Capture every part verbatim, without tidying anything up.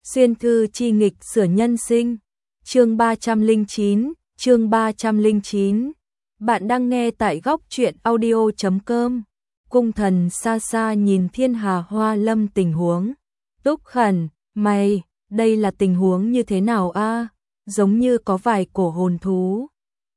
Xuyên thư chi nghịch sửa nhân sinh. Chương ba trăm lẻ chín, chương ba trăm lẻ chín. Bạn đang nghe tại góc truyện audio chấm com. Cung thần xa xa nhìn Thiên Hà Hoa Lâm tình huống. Túc khẩn, mày, đây là tình huống như thế nào a? Giống như có vài cổ hồn thú.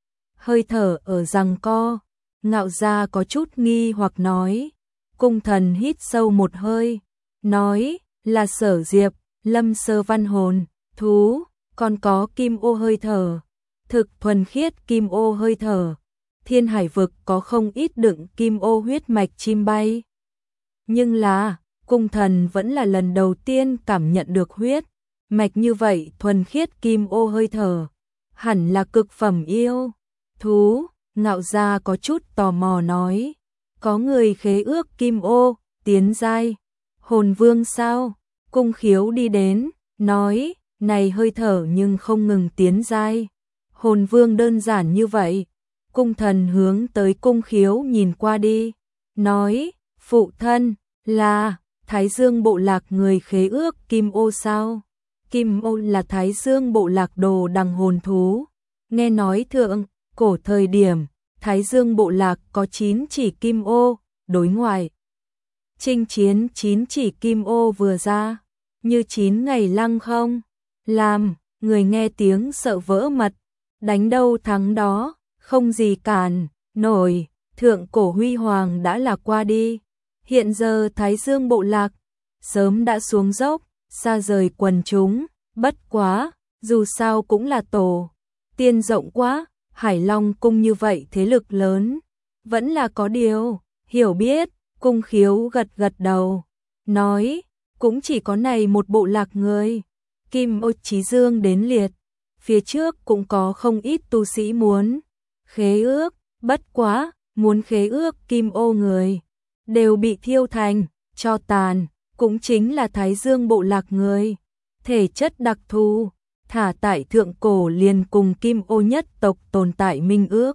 Hơi thở ở giằng co, Ngạo Gia có chút nghi hoặc nói. Cung thần hít sâu một hơi, nói là Sở Diệp, Lâm Sơ Văn hồn, thú, còn có kim ô hơi thở, thực thuần khiết kim ô hơi thở. Thiên Hải vực có không ít đựng kim ô huyết mạch chim bay. Nhưng là, cung thần vẫn là lần đầu tiên cảm nhận được huyết mạch như vậy thuần khiết kim ô hơi thở. Hẳn là cực phẩm yêu thú. Ngạo Gia có chút tò mò nói. Có người khế ước kim ô, tiến giai hồn vương sao? Cung Khiếu đi đến, nói, này hơi thở nhưng không ngừng tiến giai hồn vương đơn giản như vậy. Cung thần hướng tới Cung Khiếu nhìn qua đi, nói, phụ thân, là Thái Dương bộ lạc người khế ước kim ô sao? Kim ô là Thái Dương bộ lạc đồ đằng hồn thú. Nghe nói thượng cổ thời điểm, Thái Dương bộ lạc có chín chỉ kim ô, đối ngoại chinh chiến chín chỉ kim ô vừa ra, như chín ngày lăng không, làm người nghe tiếng sợ vỡ mật, đánh đâu thắng đó, không gì cản nổi. Thượng cổ huy hoàng đã là qua đi, hiện giờ Thái Dương bộ lạc sớm đã xuống dốc, xa rời quần chúng. Bất quá, dù sao cũng là tổ tiên rộng quá, Hải Long cung như vậy thế lực lớn, vẫn là có điều hiểu biết. Cung Khiếu gật gật đầu, nói, cũng chỉ có này một bộ lạc người. Kim ô Chí Dương đến liệt, phía trước cũng có không ít tu sĩ muốn khế ước, bất quá, muốn khế ước kim ô người đều bị thiêu thành tro tàn, cũng chính là Thái Dương bộ lạc người. Thể chất đặc thù, thả tại thượng cổ liền cùng kim ô nhất tộc tồn tại minh ước,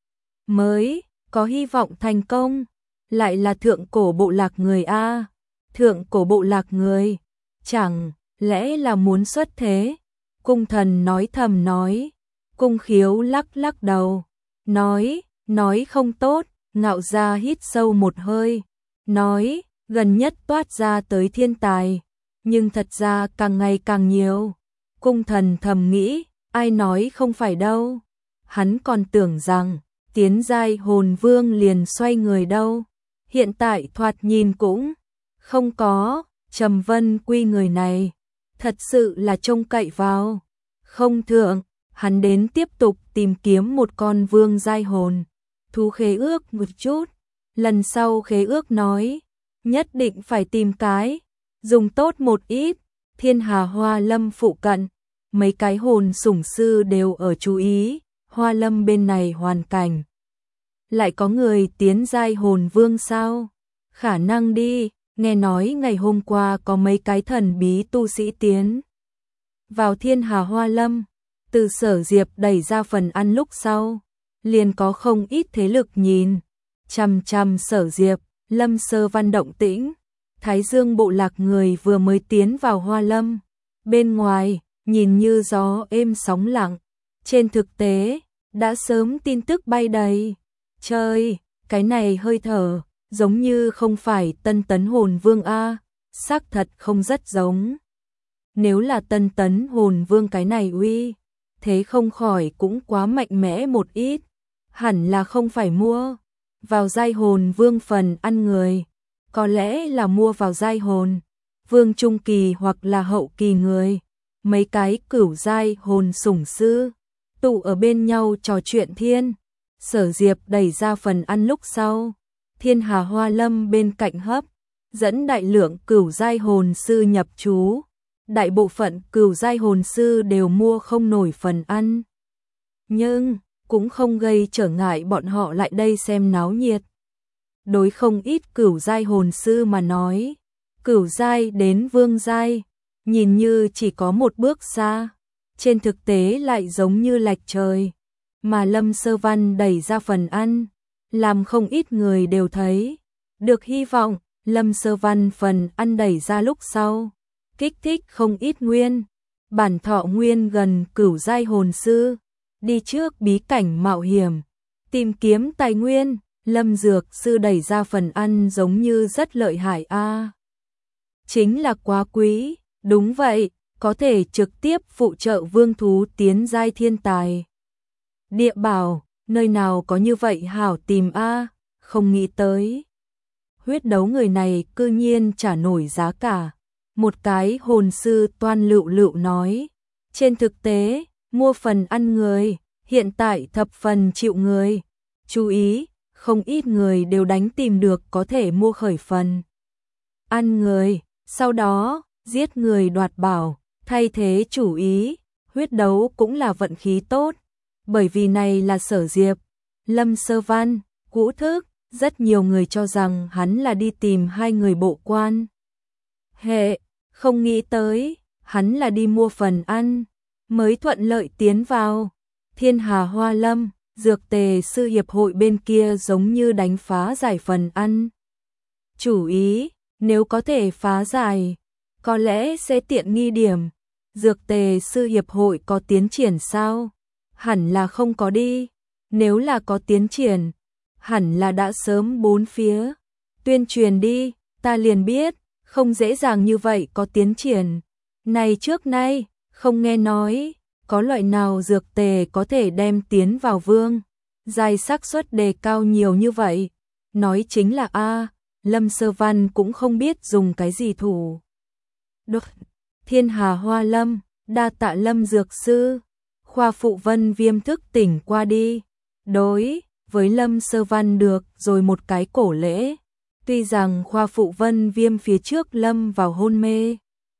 mới có hy vọng thành công. Lại là thượng cổ bộ lạc người a. Thượng cổ bộ lạc người, chẳng lẽ là muốn xuất thế? Cung thần nói thầm nói. Cung Khiếu lắc lắc đầu, nói, nói không tốt. Ngạo Gia hít sâu một hơi, nói, gần nhất toát ra tới thiên tài, nhưng thật ra càng ngày càng nhiều. Cung thần thầm nghĩ, ai nói không phải đâu. Hắn còn tưởng rằng tiến giai hồn vương liền xoay người đâu. Hiện tại thoạt nhìn cũng không có. Trầm Vân Quy người này thật sự là trông cậy vào không thượng. Hắn đến tiếp tục tìm kiếm một con vương giai hồn thú khế ước một chút. Lần sau khế ước nói, nhất định phải tìm cái dùng tốt một ít. Thiên Hà Hoa Lâm phụ cận, mấy cái hồn sủng sư đều ở chú ý Hoa Lâm bên này hoàn cảnh. Lại có người tiến giai hồn vương sao? Khả năng đi, nghe nói ngày hôm qua có mấy cái thần bí tu sĩ tiến vào Thiên Hà Hoa Lâm. Từ Sở Diệp đẩy ra phần ăn lúc sau, liền có không ít thế lực nhìn chằm chằm Sở Diệp. Lâm Sơ Văn động tĩnh, Thái Dương bộ lạc người vừa mới tiến vào Hoa Lâm. Bên ngoài, nhìn như gió êm sóng lặng, trên thực tế, đã sớm tin tức bay đầy trời. Cái này hơi thở, giống như không phải Tân Tấn hồn vương a, xác thật không rất giống. Nếu là Tân Tấn hồn vương cái này uy, thế không khỏi cũng quá mạnh mẽ một ít. Hẳn là không phải mua vào giai hồn vương phần ăn người, có lẽ là mua vào giai hồn vương trung kỳ hoặc là hậu kỳ người. Mấy cái cửu giai hồn sủng sư tụ ở bên nhau trò chuyện thiên. Sở Diệp đẩy ra phần ăn lúc sau, Thiên Hà Hoa Lâm bên cạnh hấp dẫn đại lượng cửu giai hồn sư nhập trú. Đại bộ phận cửu giai hồn sư đều mua không nổi phần ăn, nhưng cũng không gây trở ngại bọn họ lại đây xem náo nhiệt. Đối không ít cửu giai hồn sư mà nói, cửu giai đến vương giai nhìn như chỉ có một bước xa, trên thực tế lại giống như lệch trời. Mà Lâm Sơ Văn đẩy ra phần ăn, làm không ít người đều thấy được hy vọng. Lâm Sơ Văn phần ăn đẩy ra lúc sau, kích thích không ít nguyên. Bản thọ nguyên gần cửu giai hồn sư, đi trước bí cảnh mạo hiểm, tìm kiếm tài nguyên, Lâm Dược Sư đẩy ra phần ăn giống như rất lợi hại a. À, chính là quá quý, đúng vậy, có thể trực tiếp phụ trợ vương thú tiến giai thiên tài. Địa bảo, nơi nào có như vậy hảo tìm a, à, không nghĩ tới. Huyết đấu người này cư nhiên trả nổi giá cả. Một cái hồn sư toan lựu lựu nói, trên thực tế, mua phần ăn người, hiện tại thập phần chịu người. Chú ý, không ít người đều đánh tìm được có thể mua khởi phần ăn người, sau đó giết người đoạt bảo, thay thế chủ ý. Huyết đấu cũng là vận khí tốt, bởi vì này là Sở Diệp, Lâm Sơ Văn, Cũ Thức, rất nhiều người cho rằng hắn là đi tìm hai người bộ quan hệ, không nghĩ tới, hắn là đi mua phần ăn, mới thuận lợi tiến vào. Thiên Hà Hoa Lâm, Dược Tề Sư Hiệp hội bên kia giống như đánh phá giải phần ăn. Chủ ý, nếu có thể phá giải, có lẽ sẽ tiện nghi điểm. Dược Tề Sư Hiệp hội có tiến triển sao? Hẳn là không có đi. Nếu là có tiến triển, hẳn là đã sớm bốn phía tuyên truyền đi, ta liền biết, không dễ dàng như vậy có tiến triển. Này trước nay, không nghe nói, có loại nào dược tề có thể đem tiến vào vương giai xác suất đề cao nhiều như vậy. Nói chính là a, Lâm Sơ Văn cũng không biết dùng cái gì thủ. Đột, Thiên Hà Hoa Lâm, đa tạ Lâm Dược Sư. Khoa Phụ Vân Viêm thức tỉnh qua đi. Đối với Lâm Sơ Văn được rồi một cái cổ lễ. Tuy rằng Khoa Phụ Vân Viêm phía trước lâm vào hôn mê.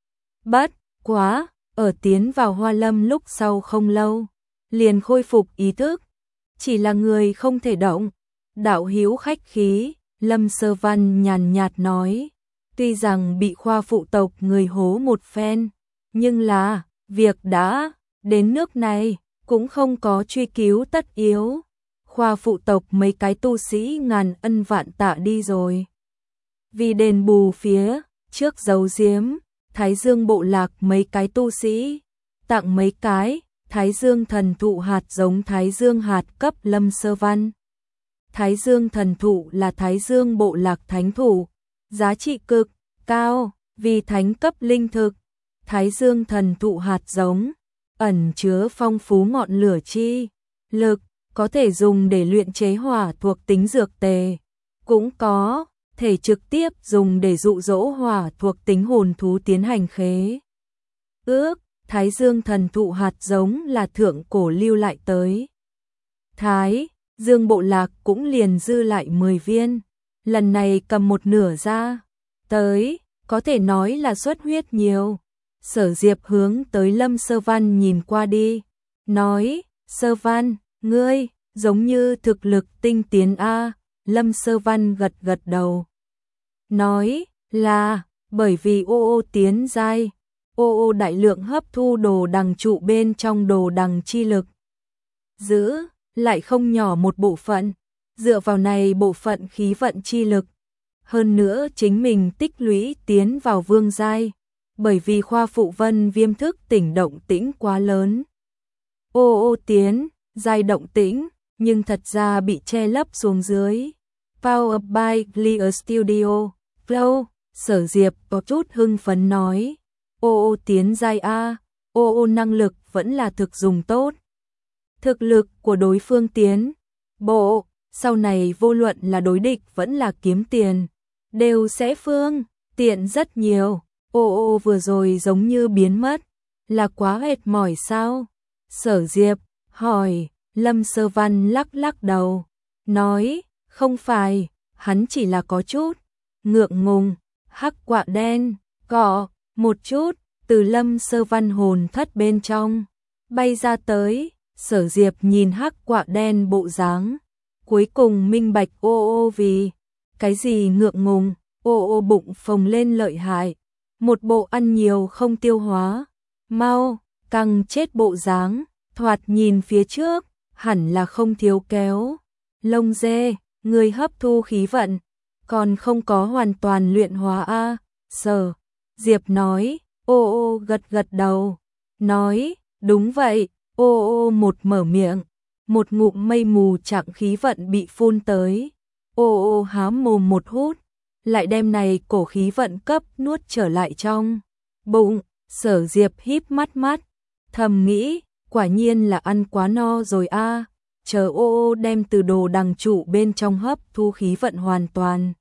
Bất quá, ở tiến vào Hoa Lâm lúc sau không lâu, liền khôi phục ý thức. Chỉ là người không thể động. Đạo hữu khách khí, Lâm Sơ Văn nhàn nhạt nói. Tuy rằng bị Khoa Phụ tộc người hố một phen, nhưng là, việc đã đến nước này, cũng không có truy cứu tất yếu. Khoa Phụ tộc mấy cái tu sĩ ngàn ân vạn tạ đi rồi. Vì đền bù phía trước giấu giếm, Thái Dương bộ lạc mấy cái tu sĩ, tặng mấy cái Thái Dương thần thụ hạt giống Thái Dương hạt cấp Lâm Sơ Văn. Thái Dương thần thụ là Thái Dương bộ lạc thánh thụ, giá trị cực cao, vì thánh cấp linh thực. Thái Dương thần thụ hạt giống ẩn chứa phong phú ngọn lửa chi lực, có thể dùng để luyện chế hỏa thuộc tính dược tề, cũng có thể trực tiếp dùng để dụ dỗ hỏa thuộc tính hồn thú tiến hành khế ước. Thái Dương thần thụ hạt giống là thượng cổ lưu lại tới. Thái Dương bộ lạc cũng liền dư lại mười viên, lần này cầm một nửa ra tới, có thể nói là xuất huyết nhiều. Sở Diệp hướng tới Lâm Sơ Văn nhìn qua đi, nói, Sơ Văn, ngươi, giống như thực lực tinh tiến a. Lâm Sơ Văn gật gật đầu, nói, là, bởi vì ô ô tiến giai, ô ô đại lượng hấp thu đồ đằng trụ bên trong đồ đằng chi lực. Giữ, lại không nhỏ một bộ phận, dựa vào này bộ phận khí vận chi lực. Hơn nữa chính mình tích lũy tiến vào vương giai. Bởi vì Khoa Phụ Vân Viêm thức tỉnh động tĩnh quá lớn. Ô ô tiến, giai động tĩnh, nhưng thật ra bị che lấp xuống dưới. Power up by Clear Studio, Flow, Sở Diệp có chút hưng phấn nói. Ô ô tiến giai A, ô ô năng lực vẫn là thực dùng tốt. Thực lực của đối phương tiến bộ, sau này vô luận là đối địch vẫn là kiếm tiền, đều sẽ phương tiện rất nhiều. Ô ô vừa rồi giống như biến mất, là quá mệt mỏi sao? Sở Diệp hỏi. Lâm Sơ Văn lắc lắc đầu, nói, không phải, hắn chỉ là có chút ngượng ngùng. Hắc quạ đen cọ một chút từ Lâm Sơ Văn hồn thất bên trong bay ra tới. Sở Diệp nhìn hắc quạ đen bộ dáng, cuối cùng minh bạch ô ô vì cái gì ngượng ngùng. Ô ô bụng phồng lên lợi hại, một bộ ăn nhiều không tiêu hóa, mau căng chết bộ dáng, thoạt nhìn phía trước hẳn là không thiếu kéo lông dê. Người hấp thu khí vận còn không có hoàn toàn luyện hóa a. Sở Diệp nói, Ô ô gật gật đầu, nói, đúng vậy, ô ô một mở miệng, một ngụm mây mù trạng khí vận bị phun tới, ô ô há mồm một hút, lại đem này cổ khí vận cấp nuốt trở lại trong bụng. Sở Diệp híp mắt mắt, thầm nghĩ, quả nhiên là ăn quá no rồi a. À. Chờ ô ô đem từ đồ đằng trụ bên trong hấp thu khí vận hoàn toàn.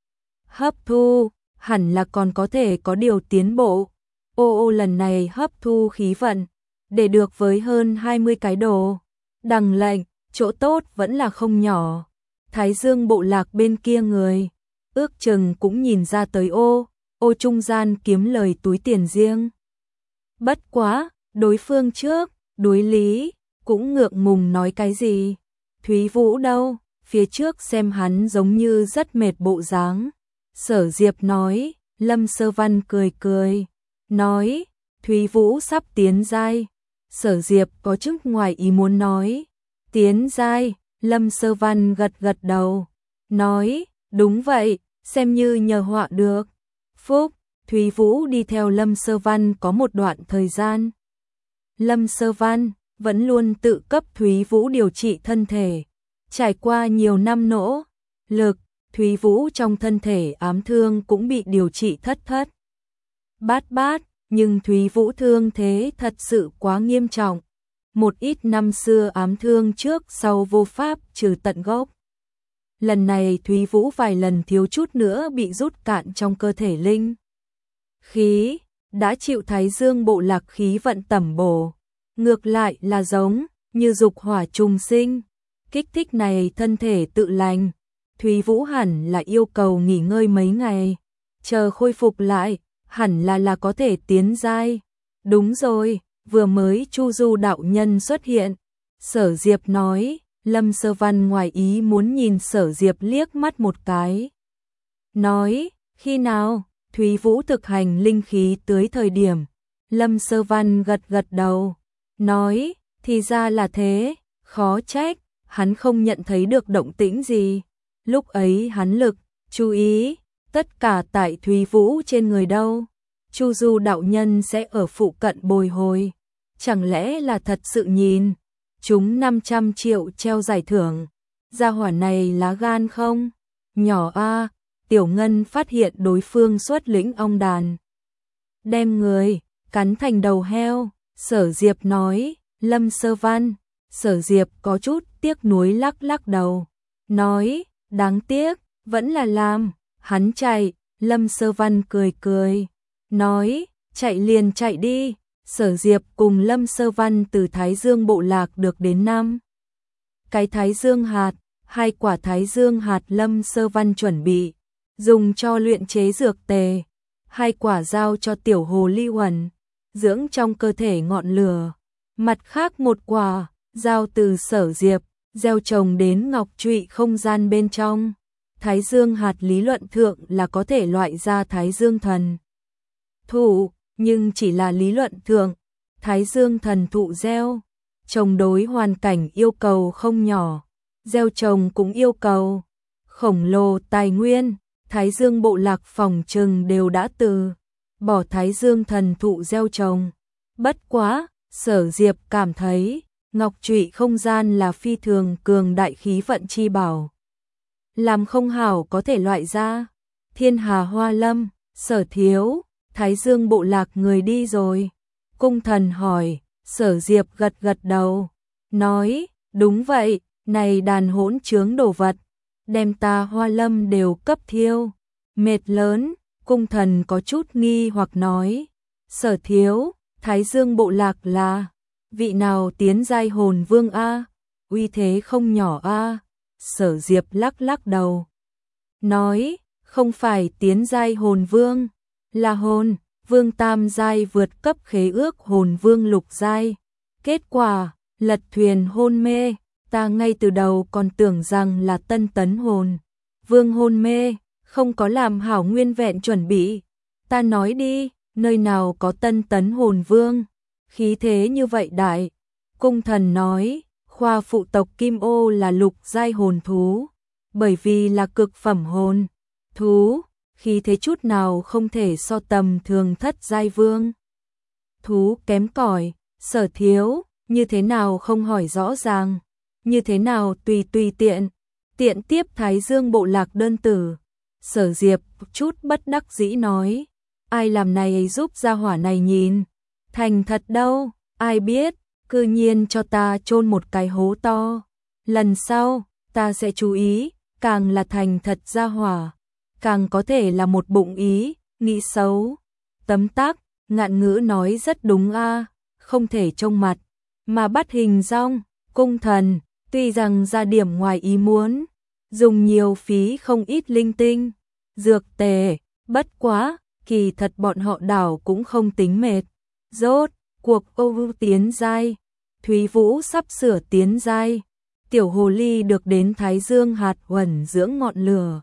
Hấp thu, hẳn là còn có thể có điều tiến bộ. Ô ô lần này hấp thu khí vận, để được với hơn hai mươi cái đồ đằng lệnh, chỗ tốt vẫn là không nhỏ. Thái Dương bộ lạc bên kia người, ước chừng cũng nhìn ra tới ô, ô trung gian kiếm lời túi tiền riêng. Bất quá, đối phương trước, đối lý, cũng ngượng ngùng nói cái gì. Thúy Vũ đâu, phía trước xem hắn giống như rất mệt bộ dáng. Sở Diệp nói, Lâm Sơ Văn cười cười, nói, Thúy Vũ sắp tiến giai. Sở Diệp có chút ngoài ý muốn nói, tiến giai, Lâm Sơ Văn gật gật đầu, nói, đúng vậy, xem như nhờ họa được. Phúc, Thúy Vũ đi theo Lâm Sơ Văn có một đoạn thời gian. Lâm Sơ Văn vẫn luôn tự cấp Thúy Vũ điều trị thân thể. Trải qua nhiều năm nỗ lực, Thúy Vũ trong thân thể ám thương cũng bị điều trị thất thất. Bát bát, nhưng Thúy Vũ thương thế thật sự quá nghiêm trọng. Một ít năm xưa ám thương trước sau vô pháp trừ tận gốc. Lần này Thúy Vũ vài lần thiếu chút nữa bị rút cạn trong cơ thể linh khí, đã chịu Thái Dương bộ lạc khí vận tẩm bổ. Ngược lại là giống như dục hỏa trùng sinh, kích thích này thân thể tự lành. Thúy Vũ hẳn là yêu cầu nghỉ ngơi mấy ngày, chờ khôi phục lại, hẳn là là có thể tiến giai. Đúng rồi, vừa mới Chu Du đạo nhân xuất hiện. Sở Diệp nói, Lâm Sơ Văn ngoài ý muốn nhìn Sở Diệp liếc mắt một cái. Nói, khi nào, Thúy Vũ thực hành linh khí tưới thời điểm. Lâm Sơ Văn gật gật đầu, nói, thì ra là thế, khó trách, hắn không nhận thấy được động tĩnh gì. Lúc ấy hắn lực, chú ý, tất cả tại Thúy Vũ trên người đâu. Chu Du đạo nhân sẽ ở phụ cận bồi hồi. Chẳng lẽ là thật sự nhìn chúng năm trăm triệu treo giải thưởng. Gia hỏa này lá gan không? Nhỏ a. Tiểu Ngân phát hiện đối phương xuất lĩnh ong đàn, đem người cắn thành đầu heo. Sở Diệp nói, Lâm Sơ Văn. Sở Diệp có chút tiếc nuối lắc lắc đầu, nói, đáng tiếc, vẫn là làm hắn chạy. Lâm Sơ Văn cười cười, nói, chạy liền chạy đi. Sở Diệp cùng Lâm Sơ Văn từ Thái Dương bộ lạc được đến năm cái Thái Dương hạt, hai quả Thái Dương hạt Lâm Sơ Văn chuẩn bị dùng cho luyện chế dược tề, hai quả giao cho tiểu hồ ly huẩn dưỡng trong cơ thể ngọn lửa. Mặt khác một quả giao từ Sở Diệp gieo trồng đến ngọc trụy không gian bên trong. Thái Dương hạt lý luận thượng là có thể loại ra Thái Dương thần thụ, nhưng chỉ là lý luận thượng. Thái Dương thần thụ gieo trồng đối hoàn cảnh yêu cầu không nhỏ, gieo trồng cũng yêu cầu khổng lồ tài nguyên. Thái Dương bộ lạc phòng trừng đều đã từ bỏ Thái Dương thần thụ gieo trồng. Bất quá, Sở Diệp cảm thấy ngọc trụy không gian là phi thường cường đại khí vận chi bảo, làm không hảo có thể loại ra. Thiên Hà Hoa Lâm, Sở thiếu, Thái Dương bộ lạc người đi rồi. Cung thần hỏi. Sở Diệp gật gật đầu, nói, đúng vậy, này đàn hỗn trướng đồ vật, đem ta Hoa Lâm đều cấp thiêu, mệt lớn. Cung thần có chút nghi hoặc nói, Sở thiếu, Thái Dương bộ lạc là vị nào tiến giai hồn vương a? Uy thế không nhỏ a. Sở Diệp lắc lắc đầu, nói, không phải tiến giai hồn vương, là hồn vương tam giai vượt cấp khế ước hồn vương lục giai. Kết quả, lật thuyền hôn mê, ta ngay từ đầu còn tưởng rằng là tân tấn hồn vương hôn mê, không có làm hảo nguyên vẹn chuẩn bị. Ta nói đi, nơi nào có tân tấn hồn vương, khí thế như vậy đại. Cung thần nói, khoa phụ tộc Kim Ô là lục giai hồn thú, bởi vì là cực phẩm hồn thú, khí thế chút nào không thể so tầm thường thất giai vương. thú kém cỏi, Sở thiếu, như thế nào không hỏi rõ ràng, như thế nào tùy tùy tiện, tiện tiếp Thái Dương bộ lạc đơn tử. Sở Diệp chút bất đắc dĩ nói, ai làm này giúp gia hỏa này nhìn, thành thật đâu, ai biết, cư nhiên cho ta chôn một cái hố to. Lần sau, ta sẽ chú ý, càng là thành thật gia hỏa, càng có thể là một bụng ý, nghĩ xấu. Tấm tắc, Ngạn Ngữ nói rất đúng a, không thể trông mặt, mà bắt hình dong. Cung thần, tuy rằng ra điểm ngoài ý muốn, dùng nhiều phí không ít linh tinh, dược tề, bất quá, kỳ thật bọn họ đảo cũng không tính mệt. Rốt, cuộc Âu tiến giai, Thúy Vũ sắp sửa tiến giai, tiểu hồ ly được đến Thái Dương hạt huẩn dưỡng ngọn lửa.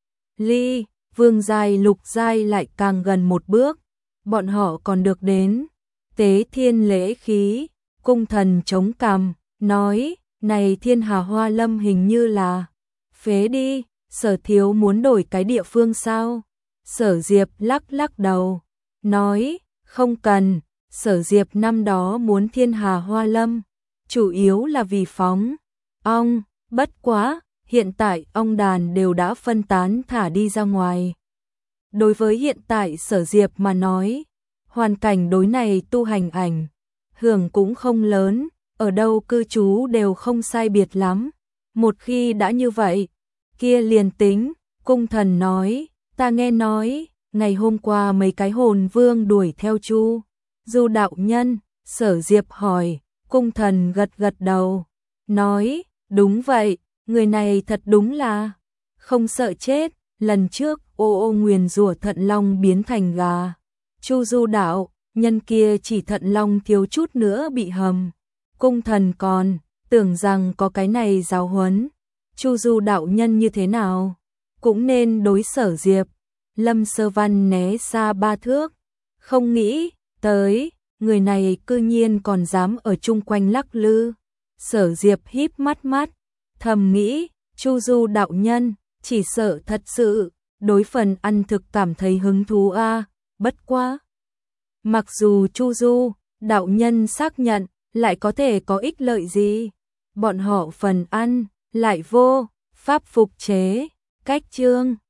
Ly, vương giai lục giai lại càng gần một bước, bọn họ còn được đến tế thiên lễ khí. Cung thần chống cằm, nói, này Thiên Hà Hoa Lâm hình như là phế đi, Sở thiếu muốn đổi cái địa phương sao? Sở Diệp lắc lắc đầu, nói, không cần, Sở Diệp năm đó muốn Thiên Hà Hoa Lâm, chủ yếu là vì phóng ong, bất quá, hiện tại ong đàn đều đã phân tán thả đi ra ngoài. Đối với hiện tại Sở Diệp mà nói, hoàn cảnh đối này tu hành ảnh hưởng cũng không lớn, ở đâu cư trú đều không sai biệt lắm. Một khi đã như vậy, kia liền tính. Cung thần nói, ta nghe nói, ngày hôm qua mấy cái hồn vương đuổi theo Chu Du đạo nhân. Sở Diệp hỏi, cung thần gật gật đầu, nói, đúng vậy, người này thật đúng là không sợ chết. Lần trước ô ô nguyền rủa thận long biến thành gà, Chu Du đạo nhân kia chỉ thận long thiếu chút nữa bị hầm. Cung thần còn tưởng rằng có cái này giáo huấn Chu Du đạo nhân như thế nào, cũng nên đối Sở Diệp. Lâm Sơ Văn né xa ba thước, không nghĩ tới người này cư nhiên còn dám ở chung quanh lắc lư. Sở Diệp híp mắt mắt, thầm nghĩ, Chu Du đạo nhân chỉ sợ thật sự đối phần ăn thực cảm thấy hứng thú a. Bất quá, mặc dù Chu Du đạo nhân xác nhận, lại có thể có ích lợi gì? Bọn họ phần ăn lại vô pháp phục chế. Cách chương